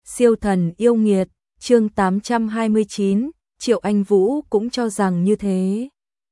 Siêu thần yêu nghiệt, chương 829, Triệu Anh Vũ cũng cho rằng như thế.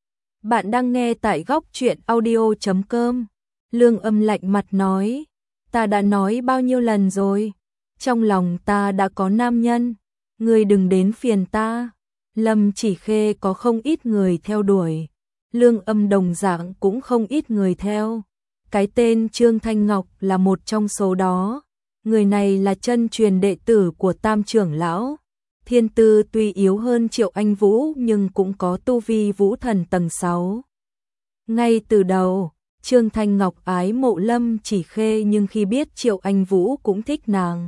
Bạn đang nghe tại góc truyện audio.com. Lương Âm lạnh mặt nói, ta đã nói bao nhiêu lần rồi, trong lòng ta đã có nam nhân, ngươi đừng đến phiền ta. Lâm Chỉ Khê có không ít người theo đuổi, Lương Âm đồng dạng cũng không ít người theo. Cái tên Trương Thanh Ngọc là một trong số đó. Người này là chân truyền đệ tử của Tam trưởng lão. Thiên tư tuy yếu hơn Triệu Anh Vũ nhưng cũng có tu vi vũ thần tầng 6. Ngay từ đầu, Trương Thanh Ngọc ái mộ Lâm Chỉ Khê nhưng khi biết Triệu Anh Vũ cũng thích nàng,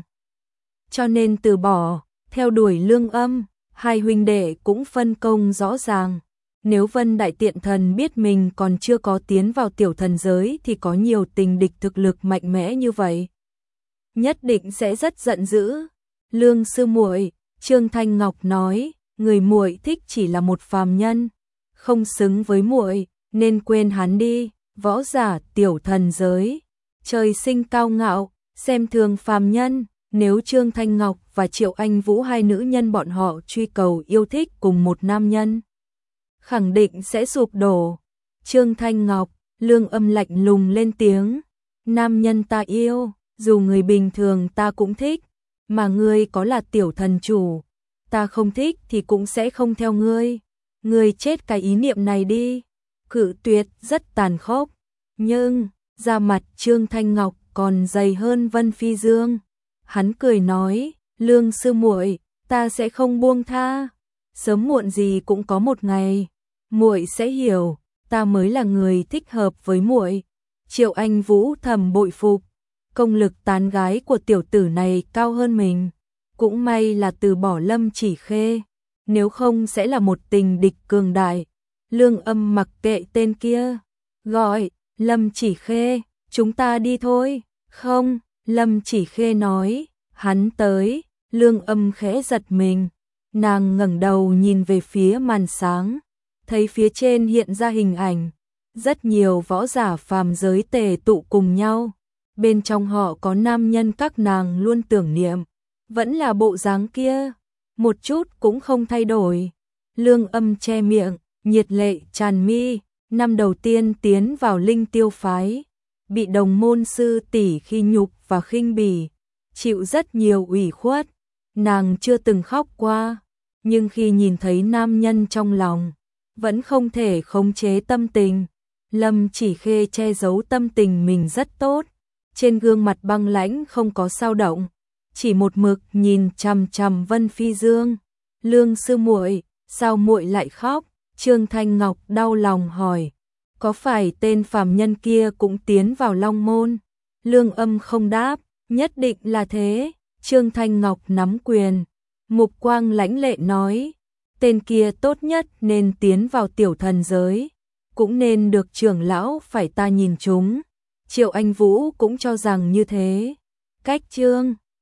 cho nên từ bỏ, theo đuổi Lương Âm. Hai huynh đệ cũng phân công rõ ràng. Nếu Vân Đại Tiện Thần biết mình còn chưa có tiến vào tiểu thần giới thì có nhiều tình địch thực lực mạnh mẽ như vậy, nhất định sẽ rất giận dữ. Lương sư muội, Trương Thanh Ngọc nói, người muội thích chỉ là một phàm nhân, không xứng với muội, nên quên hắn đi. Võ giả tiểu thần giới, trời sinh cao ngạo, xem thường phàm nhân. Nếu Trương Thanh Ngọc và Triệu Anh Vũ hai nữ nhân bọn họ truy cầu yêu thích cùng một nam nhân, khẳng định sẽ sụp đổ. Trương Thanh Ngọc, Lương Âm lạnh lùng lên tiếng, nam nhân ta yêu, dù người bình thường ta cũng thích, mà ngươi có là tiểu thần chủ, ta không thích thì cũng sẽ không theo ngươi. Ngươi chết cái ý niệm này đi. Cự tuyệt rất tàn khốc, nhưng da mặt Trương Thanh Ngọc còn dày hơn Vân Phi Dương. Hắn cười nói, Lương sư muội, ta sẽ không buông tha, sớm muộn gì cũng có một ngày muội sẽ hiểu, ta mới là người thích hợp với muội. Triệu Anh Vũ thầm bội phục, công lực tán gái của tiểu tử này cao hơn mình, cũng may là từ bỏ Lâm Chỉ Khê, nếu không sẽ là một tình địch cường đại. Lương Âm mặc kệ tên kia, gọi, Lâm Chỉ Khê, chúng ta đi thôi. Không, Lâm Chỉ Khê nói, hắn tới. Lương Âm khẽ giật mình, nàng ngẩng đầu nhìn về phía màn sáng, thấy phía trên hiện ra hình ảnh, rất nhiều võ giả phàm giới tề tụ cùng nhau, bên trong họ có nam nhân các nàng luôn tưởng niệm, vẫn là bộ dáng kia, một chút cũng không thay đổi. Lương Âm che miệng, nhiệt lệ tràn mi, năm đầu tiên tiến vào Linh Tiêu phái, bị đồng môn sư tỷ khi nhục và khinh bỉ, chịu rất nhiều ủy khuất, nàng chưa từng khóc qua, nhưng khi nhìn thấy nam nhân trong lòng, vẫn không thể khống chế tâm tình. Lâm Chỉ Khê che giấu tâm tình mình rất tốt, trên gương mặt băng lãnh không có dao động, chỉ một mực nhìn chằm chằm Vân Phi Dương. Lương sư muội, sao muội lại khóc? Trương Thanh Ngọc đau lòng hỏi, có phải tên phàm nhân kia cũng tiến vào Long Môn? Lương Âm không đáp, nhất định là thế. Trương Thanh Ngọc nắm quyền, mục quang lãnh lệ nói, tên kia tốt nhất nên tiến vào tiểu thần giới, cũng nên được trưởng lão phải ta nhìn chúng. Triệu Anh Vũ cũng cho rằng như thế. Cách Trương